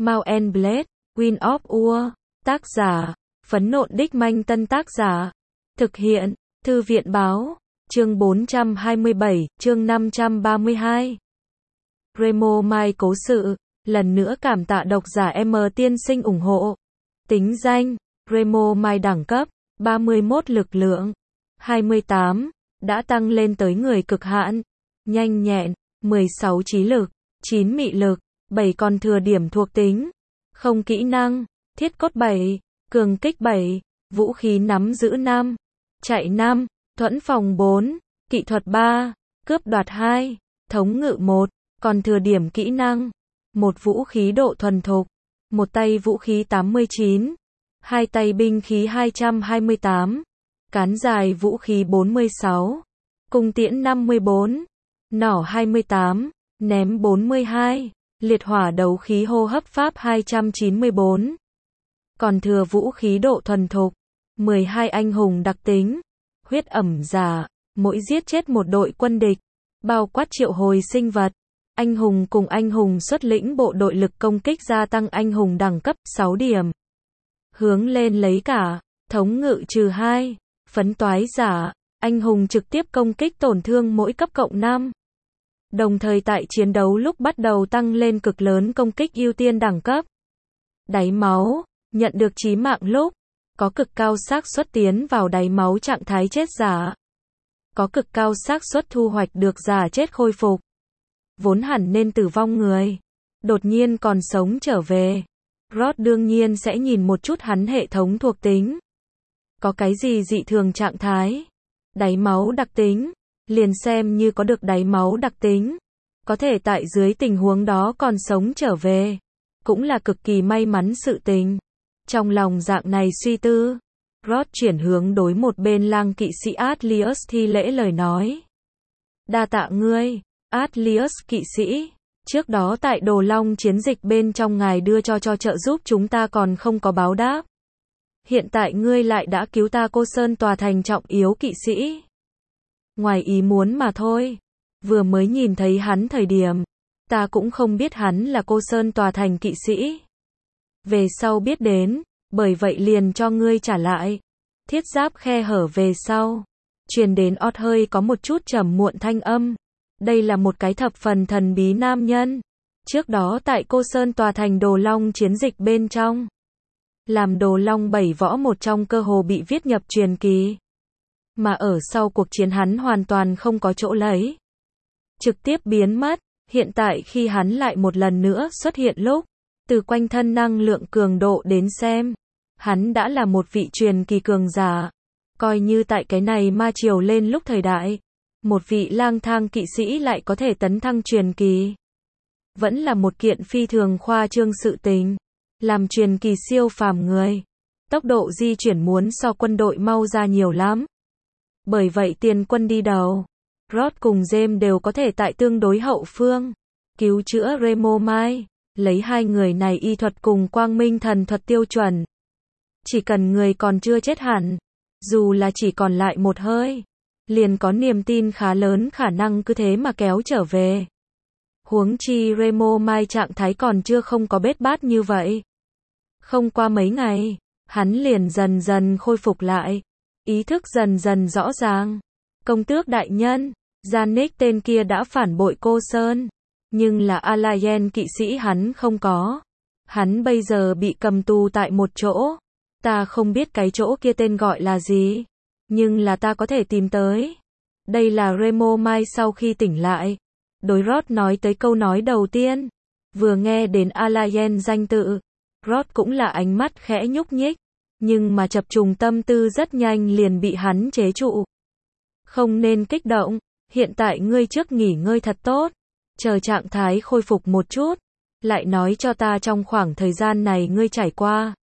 Mount and Blade, Wind of War. Tác giả, Phấn Nộn Đích Manh. Tân tác giả, thực hiện, Thư viện Báo. Chương 427, chương 532. Remo Mai cố sự. Lần nữa cảm tạ độc giả M tiên sinh ủng hộ. Tính danh, Remo Mai. Đẳng cấp, 31. Lực lượng, 28. Đã tăng lên tới người cực hạn. Nhanh nhẹn, 16. Trí lực, 9. Mị lực, 7. Còn thừa điểm thuộc tính. Không kỹ năng, thiết cốt 7, cường kích 7, vũ khí nắm giữ 5, chạy 5, thuẫn phòng 4, kỹ thuật 3, cướp đoạt 2, thống ngự 1, còn thừa điểm kỹ năng. Một vũ khí độ thuần thục, một tay vũ khí 89, hai tay binh khí 228, cán dài vũ khí 46, cung tiễn 54, nỏ 28, ném 42, liệt hỏa đấu khí hô hấp pháp 294. Còn thừa vũ khí độ thuần thục, 12. Anh hùng đặc tính, huyết ẩm giả, mỗi giết chết một đội quân địch, bao quát triệu hồi sinh vật. Anh hùng cùng anh hùng xuất lĩnh bộ đội lực công kích gia tăng anh hùng đẳng cấp 6 điểm. Hướng lên lấy cả, thống ngự -2, phấn toái giả, anh hùng trực tiếp công kích tổn thương mỗi cấp cộng 5. Đồng thời tại chiến đấu lúc bắt đầu tăng lên cực lớn công kích ưu tiên đẳng cấp. Đáy máu, nhận được chí mạng lúc, có cực cao xác suất tiến vào đáy máu trạng thái chết giả. Có cực cao xác suất thu hoạch được giả chết khôi phục. Vốn hẳn nên tử vong người, đột nhiên còn sống trở về. Rod đương nhiên sẽ nhìn một chút hắn hệ thống thuộc tính. Có cái gì dị thường trạng thái? Đáy máu đặc tính. Liền xem như có được đáy máu đặc tính, có thể tại dưới tình huống đó còn sống trở về, cũng là cực kỳ may mắn sự tình. Trong lòng dạng này suy tư, Rod chuyển hướng đối một bên lang kỵ sĩ Atlius thi lễ lời nói. Đa tạ ngươi, Atlius kỵ sĩ, trước đó tại Đồ Long chiến dịch bên trong ngài đưa cho trợ giúp chúng ta còn không có báo đáp. Hiện tại ngươi lại đã cứu ta Cô Sơn tòa thành trọng yếu kỵ sĩ. Ngoài ý muốn mà thôi. Vừa mới nhìn thấy hắn thời điểm, ta cũng không biết hắn là Cô Sơn tòa thành kỵ sĩ. Về sau biết đến, bởi vậy liền cho ngươi trả lại. Thiết giáp khe hở về sau. Truyền đến ót hơi có một chút trầm muộn thanh âm. Đây là một cái thập phần thần bí nam nhân. Trước đó tại Cô Sơn tòa thành Đồ Long chiến dịch bên trong. Làm Đồ Long 7 võ một trong cơ hồ bị viết nhập truyền kỳ. Mà ở sau cuộc chiến hắn hoàn toàn không có chỗ lấy. Trực tiếp biến mất, hiện tại khi hắn lại một lần nữa xuất hiện lúc, từ quanh thân năng lượng cường độ đến xem, hắn đã là một vị truyền kỳ cường giả. Coi như tại cái này ma triều lên lúc thời đại, một vị lang thang kỵ sĩ lại có thể tấn thăng truyền kỳ. Vẫn là một kiện phi thường khoa trương sự tình. Làm truyền kỳ siêu phàm người, tốc độ di chuyển muốn so quân đội mau ra nhiều lắm. Bởi vậy tiền quân đi đầu, Rod cùng James đều có thể tại tương đối hậu phương, cứu chữa Remo Mai, lấy hai người này y thuật cùng quang minh thần thuật tiêu chuẩn. Chỉ cần người còn chưa chết hẳn, dù là chỉ còn lại một hơi, liền có niềm tin khá lớn khả năng cứ thế mà kéo trở về. Huống chi Remo Mai trạng thái còn chưa không có bết bát như vậy. Không qua mấy ngày, hắn liền dần dần khôi phục lại. Ý thức dần dần rõ ràng. Công tước đại nhân, Janik tên kia đã phản bội Cô Sơn. Nhưng là Alayen kỵ sĩ hắn không có. Hắn bây giờ bị cầm tù tại một chỗ. Ta không biết cái chỗ kia tên gọi là gì. Nhưng là ta có thể tìm tới. Đây là Remo Mai sau khi tỉnh lại. Đối Rod nói tới câu nói đầu tiên. Vừa nghe đến Alayen danh tự, Rod cũng là ánh mắt khẽ nhúc nhích. Nhưng mà chập trùng tâm tư rất nhanh liền bị hắn chế trụ. Không nên kích động, hiện tại ngươi trước nghỉ ngơi thật tốt, chờ trạng thái khôi phục một chút, lại nói cho ta trong khoảng thời gian này ngươi trải qua.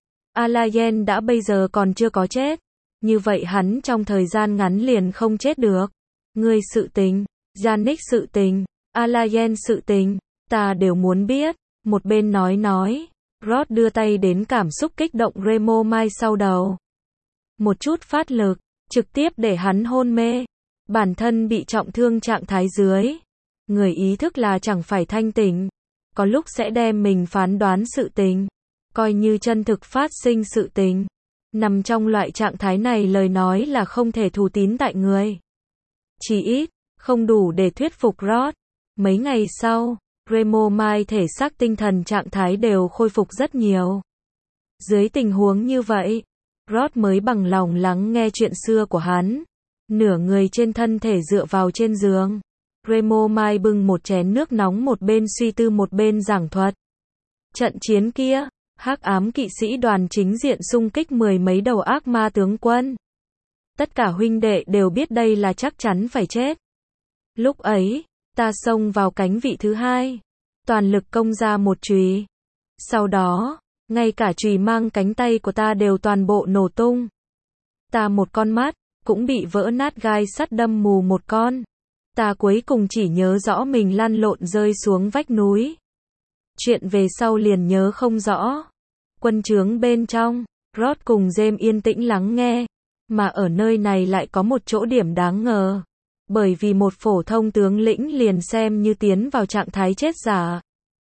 Alayen đã bây giờ còn chưa có chết, như vậy hắn trong thời gian ngắn liền không chết được. Ngươi sự tình, Janik sự tình, Alayen sự tình, ta đều muốn biết. Một bên nói. Rod đưa tay đến cảm xúc kích động Remo Mai sau đầu. Một chút phát lực, trực tiếp để hắn hôn mê. Bản thân bị trọng thương trạng thái dưới. Người ý thức là chẳng phải thanh tỉnh. có lúc sẽ đem mình phán đoán sự tình, coi như chân thực phát sinh sự tình. Nằm trong loại trạng thái này lời nói là không thể thù tín tại người. Chỉ ít, không đủ để thuyết phục Rod. Mấy ngày sau, Remo Mai thể xác tinh thần trạng thái đều khôi phục rất nhiều. Dưới tình huống như vậy, Rod mới bằng lòng lắng nghe chuyện xưa của hắn. Nửa người trên thân thể dựa vào trên giường. Remo Mai bưng một chén nước nóng một bên suy tư một bên giảng thuật. Trận chiến kia, hắc ám kỵ sĩ đoàn chính diện xung kích mười mấy đầu ác ma tướng quân. Tất cả huynh đệ đều biết đây là chắc chắn phải chết. Lúc ấy, ta xông vào cánh vị thứ hai, toàn lực công ra một chùy. Sau đó, ngay cả chùy mang cánh tay của ta đều toàn bộ nổ tung. Ta một con mắt, cũng bị vỡ nát gai sắt đâm mù một con. Ta cuối cùng chỉ nhớ rõ mình lăn lộn rơi xuống vách núi. Chuyện về sau liền nhớ không rõ. Quân trướng bên trong, Rod cùng James yên tĩnh lắng nghe. Mà ở nơi này lại có một chỗ điểm đáng ngờ. Bởi vì một phổ thông tướng lĩnh liền xem như tiến vào trạng thái chết giả.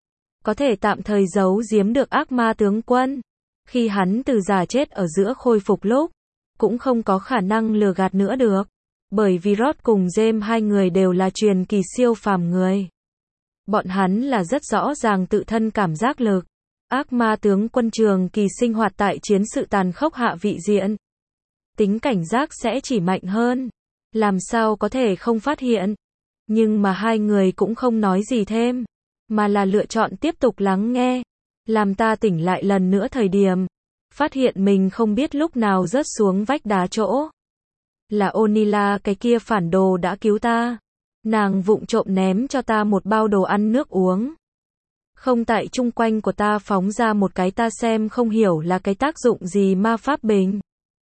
Có thể tạm thời giấu giếm được ác ma tướng quân. Khi hắn từ giả chết ở giữa khôi phục lúc, cũng không có khả năng lừa gạt nữa được. Bởi vì Rod cùng James hai người đều là truyền kỳ siêu phàm người. Bọn hắn là rất rõ ràng tự thân cảm giác lực. Ác ma tướng quân trường kỳ sinh hoạt tại chiến sự tàn khốc hạ vị diện. Tính cảnh giác sẽ chỉ mạnh hơn. Làm sao có thể không phát hiện. Nhưng mà hai người cũng không nói gì thêm. Mà là lựa chọn tiếp tục lắng nghe. Làm ta tỉnh lại lần nữa thời điểm. Phát hiện mình không biết lúc nào rớt xuống vách đá chỗ. Là Onila cái kia phản đồ đã cứu ta. Nàng vụng trộm ném cho ta một bao đồ ăn nước uống. Không tại chung quanh của ta phóng ra một cái ta xem không hiểu là cái tác dụng gì ma pháp bình.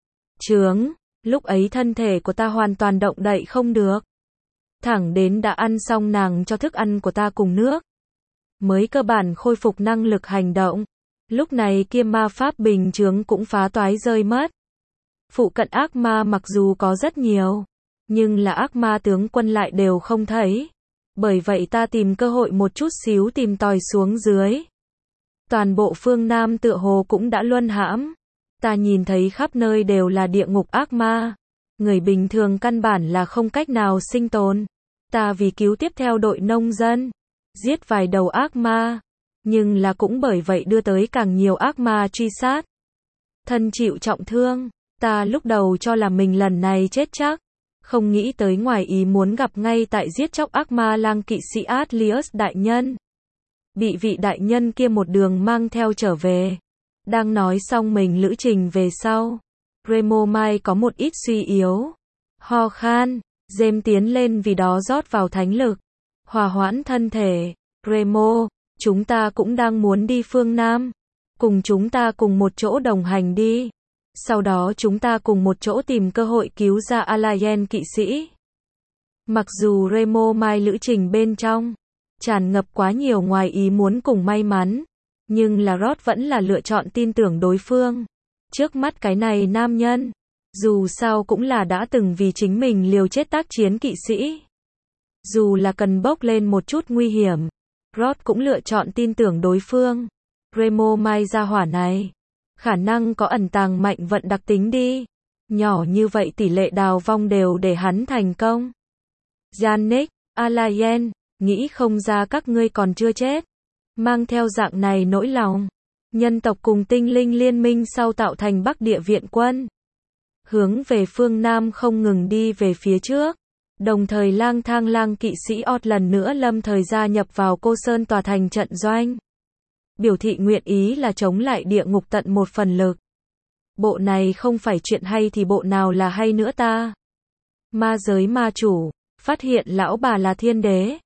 Chướng, lúc ấy thân thể của ta hoàn toàn động đậy không được. Thẳng đến đã ăn xong nàng cho thức ăn của ta cùng nước. Mới cơ bản khôi phục năng lực hành động. Lúc này kia ma pháp bình chướng cũng phá toái rơi mất. Phụ cận ác ma mặc dù có rất nhiều, nhưng là ác ma tướng quân lại đều không thấy. Bởi vậy ta tìm cơ hội một chút xíu tìm tòi xuống dưới. Toàn bộ phương Nam tựa hồ cũng đã luân hãm. Ta nhìn thấy khắp nơi đều là địa ngục ác ma. Người bình thường căn bản là không cách nào sinh tồn. Ta vì cứu tiếp theo đội nông dân, giết vài đầu ác ma. Nhưng là cũng bởi vậy đưa tới càng nhiều ác ma truy sát. Thân chịu trọng thương. Ta lúc đầu cho là mình lần này chết chắc. Không nghĩ tới ngoài ý muốn gặp ngay tại giết chóc ác ma lang kỵ sĩ Atlius đại nhân. Bị vị đại nhân kia một đường mang theo trở về. Đang nói xong mình lữ trình về sau. Remo Mai có một ít suy yếu. Ho khan. James tiến lên vì đó rót vào thánh lực. Hòa hoãn thân thể. Remo, chúng ta cũng đang muốn đi phương Nam. Cùng chúng ta cùng một chỗ đồng hành đi. Sau đó chúng ta cùng một chỗ tìm cơ hội cứu ra Alien kỵ sĩ. Mặc dù Remo Mai lữ trình bên trong tràn ngập quá nhiều ngoài ý muốn cùng may mắn, nhưng là Rod vẫn là lựa chọn tin tưởng đối phương. Trước mắt cái này nam nhân, dù sao cũng là đã từng vì chính mình liều chết tác chiến kỵ sĩ. Dù là cần bốc lên một chút nguy hiểm, Rod cũng lựa chọn tin tưởng đối phương. Remo Mai gia hỏa này, khả năng có ẩn tàng mạnh vận đặc tính đi. Nhỏ như vậy tỷ lệ đào vong đều để hắn thành công. Yannick, Alayen, nghĩ không ra các ngươi còn chưa chết. Mang theo dạng này nỗi lòng. Nhân tộc cùng tinh linh liên minh sau tạo thành Bắc Địa viện quân. Hướng về phương Nam không ngừng đi về phía trước. Đồng thời lang thang lang kỵ sĩ Ot lần nữa lâm thời gia nhập vào Cô Sơn tòa thành trận doanh. Biểu thị nguyện ý là chống lại địa ngục tận một phần lực. Bộ này không phải chuyện hay thì bộ nào là hay nữa ta. Ma giới ma chủ, phát hiện lão bà là thiên đế.